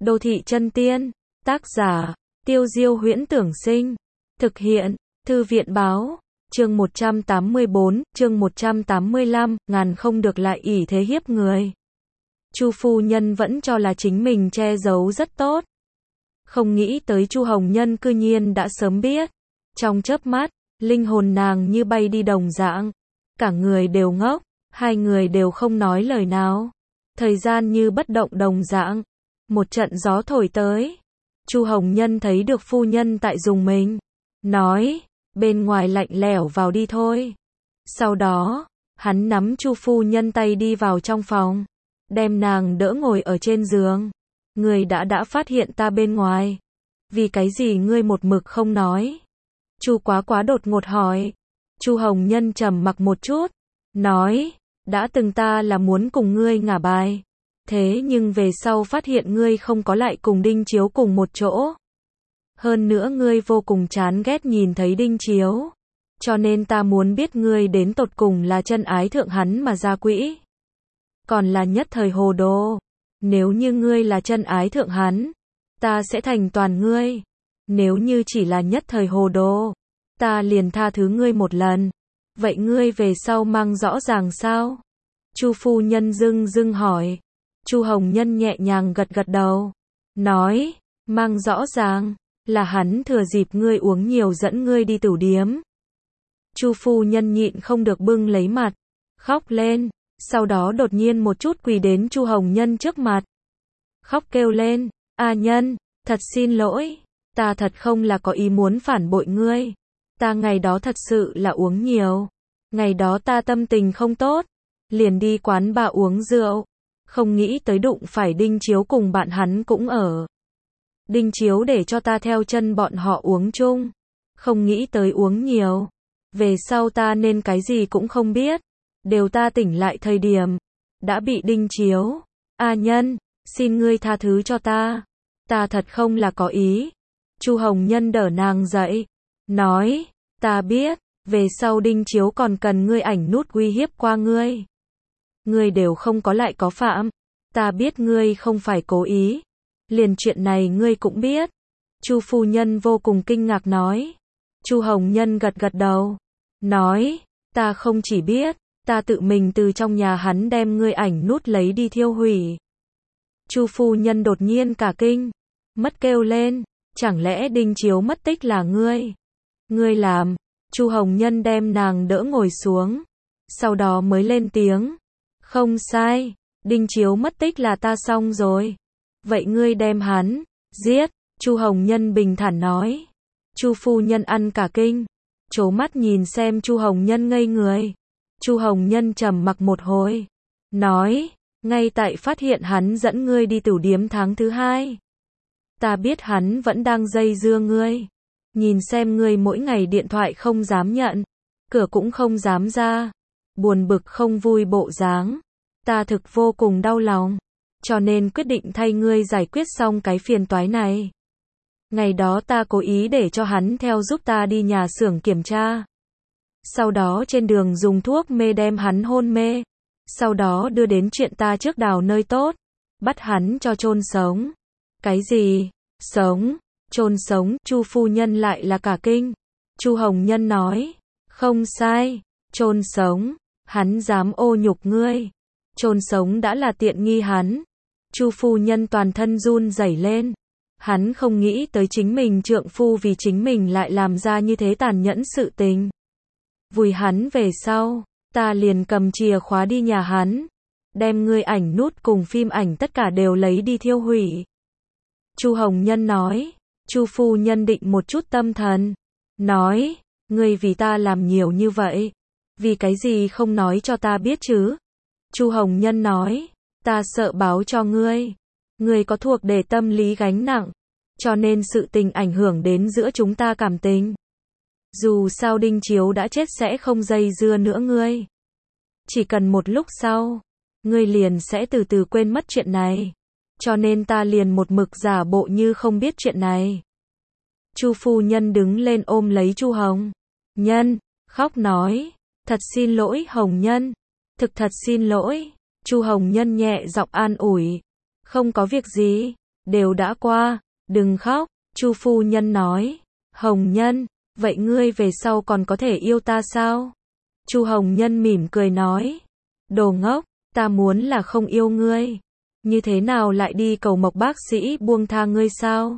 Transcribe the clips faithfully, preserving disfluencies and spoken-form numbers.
Đô thị chân tiên, tác giả, Tiêu Diêu Huyễn Tưởng Sinh, thực hiện, Thư viện Báo, chương một trăm tám mươi bốn, chương một trăm tám mươi lăm, ngàn không được lại ỷ thế hiếp người. Chu phu nhân vẫn cho là chính mình che giấu rất tốt. Không nghĩ tới Chu Hồng Nhân cư nhiên đã sớm biết. Trong chớp mắt, linh hồn nàng như bay đi đồng dạng. Cả người đều ngốc, hai người đều không nói lời nào. Thời gian như bất động đồng dạng. Một trận gió thổi tới. Chu Hồng Nhân thấy được phu nhân tại dùng mình. Nói, bên ngoài lạnh lẽo vào đi thôi. Sau đó, hắn nắm Chu phu nhân tay đi vào trong phòng. Đem nàng đỡ ngồi ở trên giường. Ngươi đã đã phát hiện ta bên ngoài. Vì cái gì ngươi một mực không nói? Chu Quá Quá đột ngột hỏi. Chu Hồng Nhân trầm mặc một chút. Nói, đã từng ta là muốn cùng ngươi ngả bài. Thế nhưng về sau phát hiện ngươi không có lại cùng Đinh Chiếu cùng một chỗ. Hơn nữa ngươi vô cùng chán ghét nhìn thấy Đinh Chiếu. Cho nên ta muốn biết ngươi đến tột cùng là chân ái thượng hắn mà ra quỹ. Còn là nhất thời hồ đồ. Nếu như ngươi là chân ái thượng hắn, ta sẽ thành toàn ngươi. Nếu như chỉ là nhất thời hồ đồ, ta liền tha thứ ngươi một lần. Vậy ngươi về sau mang rõ ràng sao? Chu phu nhân dưng dưng hỏi. Chu Hồng Nhân nhẹ nhàng gật gật đầu. Nói, mang rõ ràng, là hắn thừa dịp ngươi uống nhiều dẫn ngươi đi tửu điếm. Chu phu nhân nhịn không được bưng lấy mặt, khóc lên. Sau đó đột nhiên một chút quỳ đến Chu Hồng Nhân trước mặt. Khóc kêu lên, A Nhân, thật xin lỗi, ta thật không là có ý muốn phản bội ngươi. Ta ngày đó thật sự là uống nhiều. Ngày đó ta tâm tình không tốt, liền đi quán bar uống rượu. Không nghĩ tới đụng phải Đinh Chiếu cùng bạn hắn cũng ở. Đinh Chiếu để cho ta theo chân bọn họ uống chung. Không nghĩ tới uống nhiều. Về sau ta nên cái gì cũng không biết. Đều ta tỉnh lại thời điểm, đã bị Đinh Chiếu. A Nhân, xin ngươi tha thứ cho ta. Ta thật không là có ý. Chu Hồng Nhân đỡ nàng dậy. Nói, ta biết, về sau Đinh Chiếu còn cần ngươi ảnh nút uy hiếp qua ngươi. Ngươi đều không có lại có phạm. Ta biết ngươi không phải cố ý. Liền chuyện này ngươi cũng biết. Chu phu nhân vô cùng kinh ngạc nói. Chu Hồng Nhân gật gật đầu. Nói, ta không chỉ biết. Ta tự mình từ trong nhà hắn đem ngươi ảnh nút lấy đi thiêu hủy. Chu phu nhân đột nhiên cả kinh. Mất kêu lên. Chẳng lẽ Đinh Chiếu mất tích là ngươi? Ngươi làm. Chu Hồng Nhân đem nàng đỡ ngồi xuống. Sau đó mới lên tiếng. Không sai. Đinh Chiếu mất tích là ta xong rồi. Vậy ngươi đem hắn giết. Chu Hồng Nhân bình thản nói. Chu phu nhân ăn cả kinh. Trố mắt nhìn xem Chu Hồng Nhân ngây người. Chu Hồng Nhân trầm mặc một hồi. Nói, ngay tại phát hiện hắn dẫn ngươi đi tửu điếm tháng thứ hai. Ta biết hắn vẫn đang dây dưa ngươi. Nhìn xem ngươi mỗi ngày điện thoại không dám nhận. Cửa cũng không dám ra. Buồn bực không vui bộ dáng. Ta thực vô cùng đau lòng. Cho nên quyết định thay ngươi giải quyết xong cái phiền toái này. Ngày đó ta cố ý để cho hắn theo giúp ta đi nhà xưởng kiểm tra. Sau đó trên đường dùng thuốc mê đem hắn hôn mê. Sau đó đưa đến chuyện ta trước đào nơi tốt. Bắt hắn cho chôn sống. Cái gì? Sống? Chôn sống? Chu phu nhân lại là cả kinh. Chu Hồng Nhân nói. Không sai. Chôn sống. Hắn dám ô nhục ngươi. Chôn sống đã là tiện nghi hắn. Chu phu nhân toàn thân run rẩy lên. Hắn không nghĩ tới chính mình trượng phu vì chính mình lại làm ra như thế tàn nhẫn sự tình. Vùi hắn về sau, ta liền cầm chìa khóa đi nhà hắn. Đem ngươi ảnh nút cùng phim ảnh tất cả đều lấy đi thiêu hủy. Chu Hồng Nhân nói. Chu phu nhân định một chút tâm thần. Nói, ngươi vì ta làm nhiều như vậy. Vì cái gì không nói cho ta biết chứ? Chu Hồng Nhân nói. Ta sợ báo cho ngươi. Ngươi có thuộc để tâm lý gánh nặng. Cho nên sự tình ảnh hưởng đến giữa chúng ta cảm tình. Dù sao Đinh Chiếu đã chết sẽ không dây dưa nữa ngươi. Chỉ cần một lúc sau, ngươi liền sẽ từ từ quên mất chuyện này. Cho nên ta liền một mực giả bộ như không biết chuyện này. Chu phu nhân đứng lên ôm lấy Chu Hồng Nhân, khóc nói, thật xin lỗi Hồng Nhân, thực thật xin lỗi. Chu Hồng Nhân nhẹ giọng an ủi, không có việc gì, đều đã qua, đừng khóc, Chu phu nhân nói. Hồng Nhân, vậy ngươi về sau còn có thể yêu ta sao? Chu Hồng Nhân mỉm cười nói. Đồ ngốc, ta muốn là không yêu ngươi. Như thế nào lại đi cầu Mộc bác sĩ buông tha ngươi sao?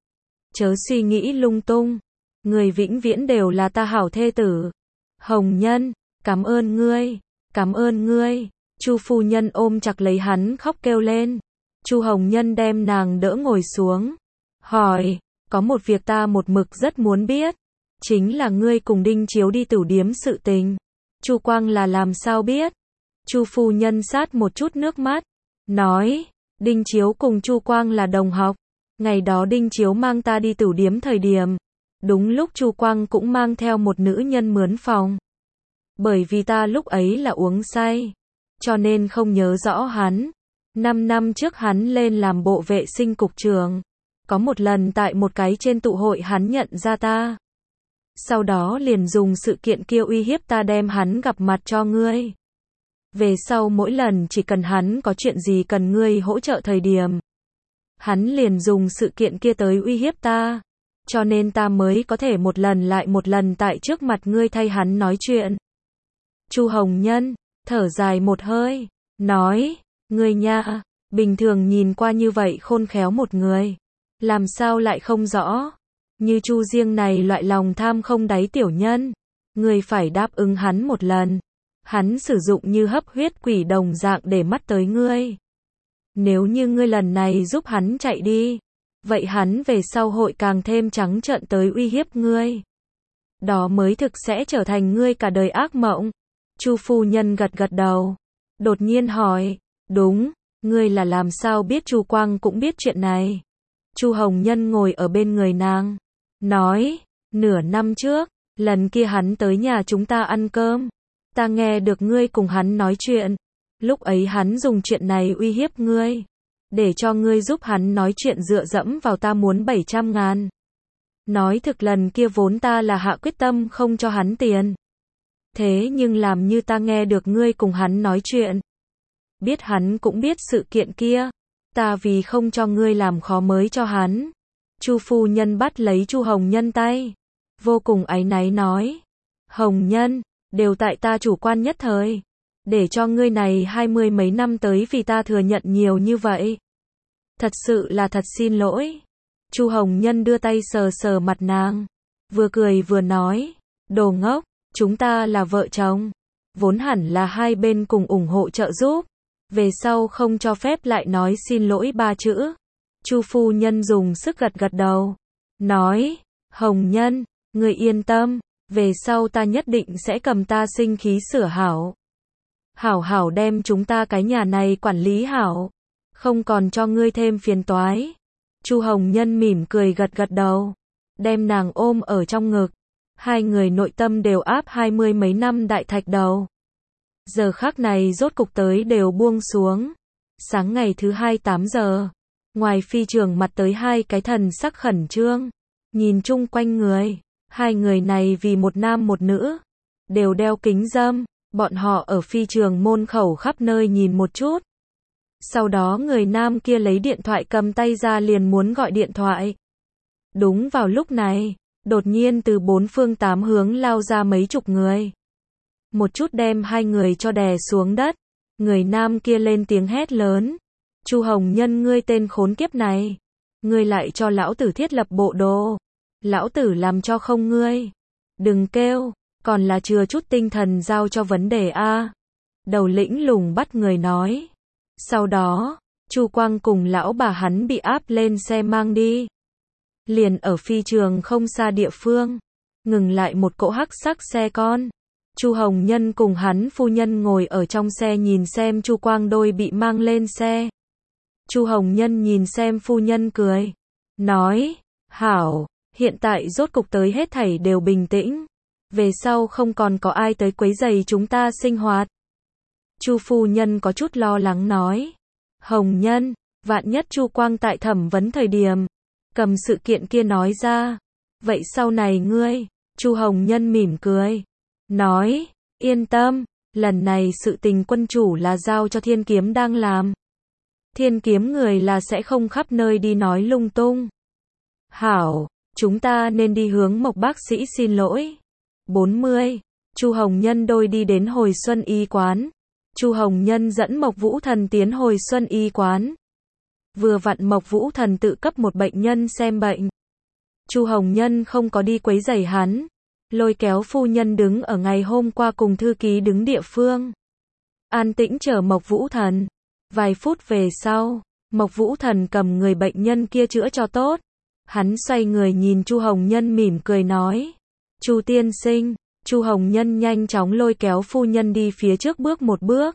Chớ suy nghĩ lung tung. Người vĩnh viễn đều là ta hảo thê tử. Hồng Nhân, cảm ơn ngươi, cảm ơn ngươi. Chu phu nhân ôm chặt lấy hắn khóc kêu lên. Chu Hồng Nhân đem nàng đỡ ngồi xuống. Hỏi, có một việc ta một mực rất muốn biết. Chính là ngươi cùng Đinh Chiếu đi tửu điếm sự tình. Chu Quang là làm sao biết? Chu phu nhân sát một chút nước mắt. Nói, Đinh Chiếu cùng Chu Quang là đồng học. Ngày đó Đinh Chiếu mang ta đi tửu điếm thời điểm. Đúng lúc Chu Quang cũng mang theo một nữ nhân mướn phòng. Bởi vì ta lúc ấy là uống say. Cho nên không nhớ rõ hắn. Năm năm trước hắn lên làm bộ vệ sinh cục trưởng. Có một lần tại một cái trên tụ hội hắn nhận ra ta. Sau đó liền dùng sự kiện kia uy hiếp ta đem hắn gặp mặt cho ngươi. Về sau mỗi lần chỉ cần hắn có chuyện gì cần ngươi hỗ trợ thời điểm. Hắn liền dùng sự kiện kia tới uy hiếp ta. Cho nên ta mới có thể một lần lại một lần tại trước mặt ngươi thay hắn nói chuyện. Chu Hồng Nhân, thở dài một hơi, nói, ngươi nha, bình thường nhìn qua như vậy khôn khéo một người. Làm sao lại không rõ? Như Chu Diêng này loại lòng tham không đáy tiểu nhân. Ngươi phải đáp ứng hắn một lần. Hắn sử dụng như hấp huyết quỷ đồng dạng để mắt tới ngươi. Nếu như ngươi lần này giúp hắn chạy đi. Vậy hắn về sau hội càng thêm trắng trợn tới uy hiếp ngươi. Đó mới thực sẽ trở thành ngươi cả đời ác mộng. Chu phu nhân gật gật đầu. Đột nhiên hỏi. Đúng, ngươi là làm sao biết Chu Quang cũng biết chuyện này? Chu Hồng Nhân ngồi ở bên người nàng. Nói, nửa năm trước, lần kia hắn tới nhà chúng ta ăn cơm. Ta nghe được ngươi cùng hắn nói chuyện. Lúc ấy hắn dùng chuyện này uy hiếp ngươi. Để cho ngươi giúp hắn nói chuyện dựa dẫm vào ta muốn bảy trăm ngàn. Nói thực lần kia vốn ta là hạ quyết tâm không cho hắn tiền. Thế nhưng làm như ta nghe được ngươi cùng hắn nói chuyện. Biết hắn cũng biết sự kiện kia. Ta vì không cho ngươi làm khó mới cho hắn. Chu phu nhân bắt lấy Chu Hồng Nhân tay. Vô cùng áy náy nói. Hồng Nhân, đều tại ta chủ quan nhất thời. Để cho ngươi này hai mươi mấy năm tới vì ta thừa nhận nhiều như vậy. Thật sự là thật xin lỗi. Chu Hồng Nhân đưa tay sờ sờ mặt nàng. Vừa cười vừa nói. Đồ ngốc, chúng ta là vợ chồng. Vốn hẳn là hai bên cùng ủng hộ trợ giúp. Về sau không cho phép lại nói xin lỗi ba chữ. Chu phu nhân dùng sức gật gật đầu. Nói, Hồng Nhân, ngươi yên tâm. Về sau ta nhất định sẽ cầm ta sinh khí sửa hảo. Hảo hảo đem chúng ta cái nhà này quản lý hảo. Không còn cho ngươi thêm phiền toái. Chu Hồng Nhân mỉm cười gật gật đầu. Đem nàng ôm ở trong ngực. Hai người nội tâm đều áp hai mươi mấy năm đại thạch đầu. Giờ khắc này rốt cục tới đều buông xuống. Sáng ngày thứ hai tám giờ. Ngoài phi trường mặt tới hai cái thần sắc khẩn trương. Nhìn chung quanh người. Hai người này vì một nam một nữ. Đều đeo kính râm. Bọn họ ở phi trường môn khẩu khắp nơi nhìn một chút. Sau đó người nam kia lấy điện thoại cầm tay ra liền muốn gọi điện thoại. Đúng vào lúc này, đột nhiên từ bốn phương tám hướng lao ra mấy chục người. Một chút đem hai người cho đè xuống đất. Người nam kia lên tiếng hét lớn. Chu Hồng Nhân ngươi tên khốn kiếp này. Ngươi lại cho lão tử thiết lập bộ đồ. Lão tử làm cho không ngươi. Đừng kêu, còn là chừa chút tinh thần giao cho vấn đề A. Đầu lĩnh lùng bắt người nói. Sau đó, Chu Quang cùng lão bà hắn bị áp lên xe mang đi. Liền ở phi trường không xa địa phương. Ngừng lại một cỗ hắc sắc xe con. Chu Hồng Nhân cùng hắn phu nhân ngồi ở trong xe nhìn xem Chu Quang đôi bị mang lên xe. Chu Hồng Nhân nhìn xem phu nhân cười. Nói, hảo, hiện tại rốt cục tới hết thảy đều bình tĩnh. Về sau không còn có ai tới quấy rầy chúng ta sinh hoạt. Chu phu nhân có chút lo lắng nói. Hồng Nhân, vạn nhất Chu Quang tại thẩm vấn thời điểm. Cầm sự kiện kia nói ra. Vậy sau này ngươi, Chu Hồng Nhân mỉm cười. Nói, yên tâm, lần này sự tình quân chủ là giao cho Thiên Kiếm đang làm. Thiên kiếm người là sẽ không khắp nơi đi nói lung tung. Hảo, chúng ta nên đi hướng Mộc bác sĩ xin lỗi. bốn mươi. Chu Hồng Nhân đôi đi đến Hồi Xuân Y quán. Chu Hồng Nhân dẫn Mộc Vũ Thần tiến Hồi Xuân Y quán. Vừa vặn Mộc Vũ Thần tự cấp một bệnh nhân xem bệnh. Chu Hồng Nhân không có đi quấy rầy hắn, lôi kéo phu nhân đứng ở ngày hôm qua cùng thư ký đứng địa phương. An tĩnh chờ Mộc Vũ Thần. Vài phút về sau, Mộc Vũ Thần cầm người bệnh nhân kia chữa cho tốt. Hắn xoay người nhìn Chu Hồng Nhân mỉm cười nói. Chu tiên sinh. Chu Hồng Nhân nhanh chóng lôi kéo phu nhân đi phía trước bước một bước.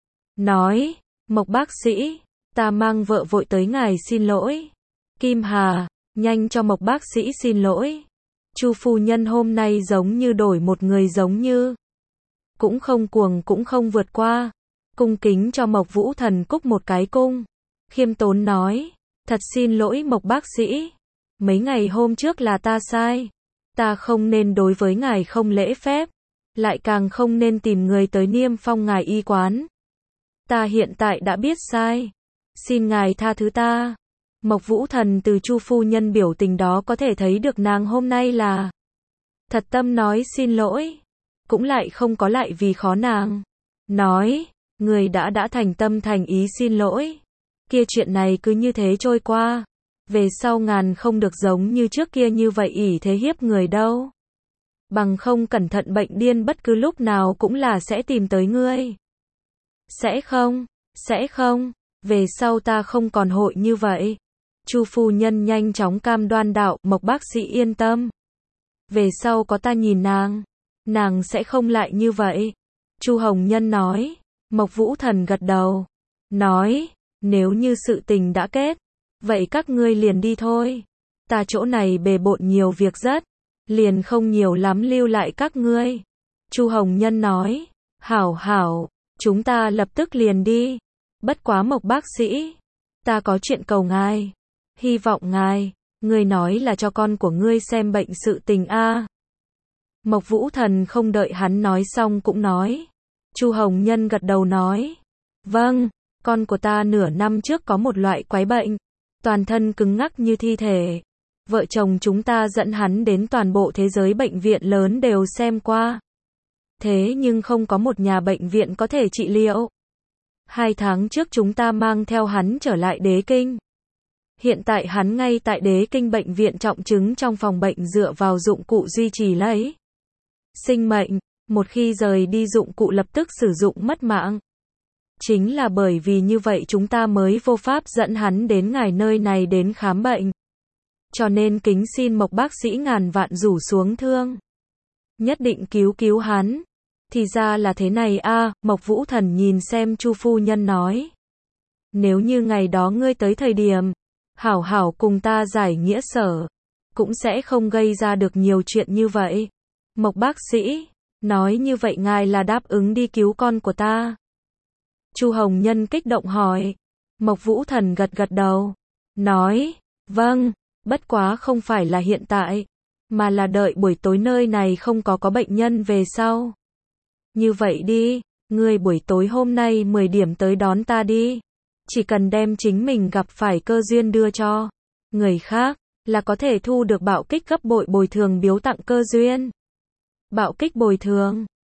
Nói, Mộc bác sĩ, ta mang vợ vội tới ngài xin lỗi. Kim Hà, nhanh cho Mộc bác sĩ xin lỗi. Chu phu nhân hôm nay giống như đổi một người giống như. Cũng không cuồng cũng không vượt qua. Cung kính cho Mộc Vũ Thần cúc một cái cung. Khiêm tốn nói, thật xin lỗi Mộc bác sĩ. Mấy ngày hôm trước là ta sai. Ta không nên đối với ngài không lễ phép. Lại càng không nên tìm người tới niêm phong ngài y quán. Ta hiện tại đã biết sai. Xin ngài tha thứ ta. Mộc Vũ Thần từ Chu phu nhân biểu tình đó có thể thấy được nàng hôm nay là thật tâm nói xin lỗi. Cũng lại không có lại vì khó nàng. Nói, người đã đã thành tâm thành ý xin lỗi. Kia chuyện này cứ như thế trôi qua. Về sau ngàn không được giống như trước kia như vậy ỷ thế hiếp người đâu. Bằng không cẩn thận bệnh điên bất cứ lúc nào cũng là sẽ tìm tới ngươi. Sẽ không, sẽ không, về sau ta không còn hội như vậy. Chu phu nhân nhanh chóng cam đoan đạo, Mộc bác sĩ yên tâm. Về sau có ta nhìn nàng, nàng sẽ không lại như vậy. Chu Hồng Nhân nói. Mộc Vũ Thần gật đầu. Nói, nếu như sự tình đã kết, vậy các ngươi liền đi thôi. Ta chỗ này bề bộn nhiều việc rất, liền không nhiều lắm lưu lại các ngươi. Chu Hồng Nhân nói, hảo hảo, chúng ta lập tức liền đi. Bất quá Mộc bác sĩ, ta có chuyện cầu ngài. Hy vọng ngài, ngươi nói là cho con của ngươi xem bệnh sự tình a. Mộc Vũ Thần không đợi hắn nói xong cũng nói. Chu Hồng Nhân gật đầu nói, vâng, con của ta nửa năm trước có một loại quái bệnh, toàn thân cứng ngắc như thi thể. Vợ chồng chúng ta dẫn hắn đến toàn bộ thế giới bệnh viện lớn đều xem qua. Thế nhưng không có một nhà bệnh viện có thể trị liệu. Hai tháng trước chúng ta mang theo hắn trở lại Đế Kinh. Hiện tại hắn ngay tại Đế Kinh bệnh viện trọng chứng trong phòng bệnh dựa vào dụng cụ duy trì lấy sinh mệnh. Một khi rời đi dụng cụ lập tức sử dụng mất mạng. Chính là bởi vì như vậy chúng ta mới vô pháp dẫn hắn đến ngài nơi này đến khám bệnh. Cho nên kính xin Mộc bác sĩ ngàn vạn rủ xuống thương. Nhất định cứu cứu hắn. Thì ra là thế này a. Mộc Vũ Thần nhìn xem Chu phu nhân nói. Nếu như ngày đó ngươi tới thời điểm, hảo hảo cùng ta giải nghĩa sở, cũng sẽ không gây ra được nhiều chuyện như vậy. Mộc bác sĩ, nói như vậy ngài là đáp ứng đi cứu con của ta. Chu Hồng Nhân kích động hỏi. Mộc Vũ Thần gật gật đầu. Nói, vâng, bất quá không phải là hiện tại, mà là đợi buổi tối nơi này không có có bệnh nhân về sau. Như vậy đi, ngươi buổi tối hôm nay mười điểm tới đón ta đi. Chỉ cần đem chính mình gặp phải cơ duyên đưa cho người khác, là có thể thu được bạo kích gấp bội bồi thường biếu tặng cơ duyên. Bạo kích bồi thường.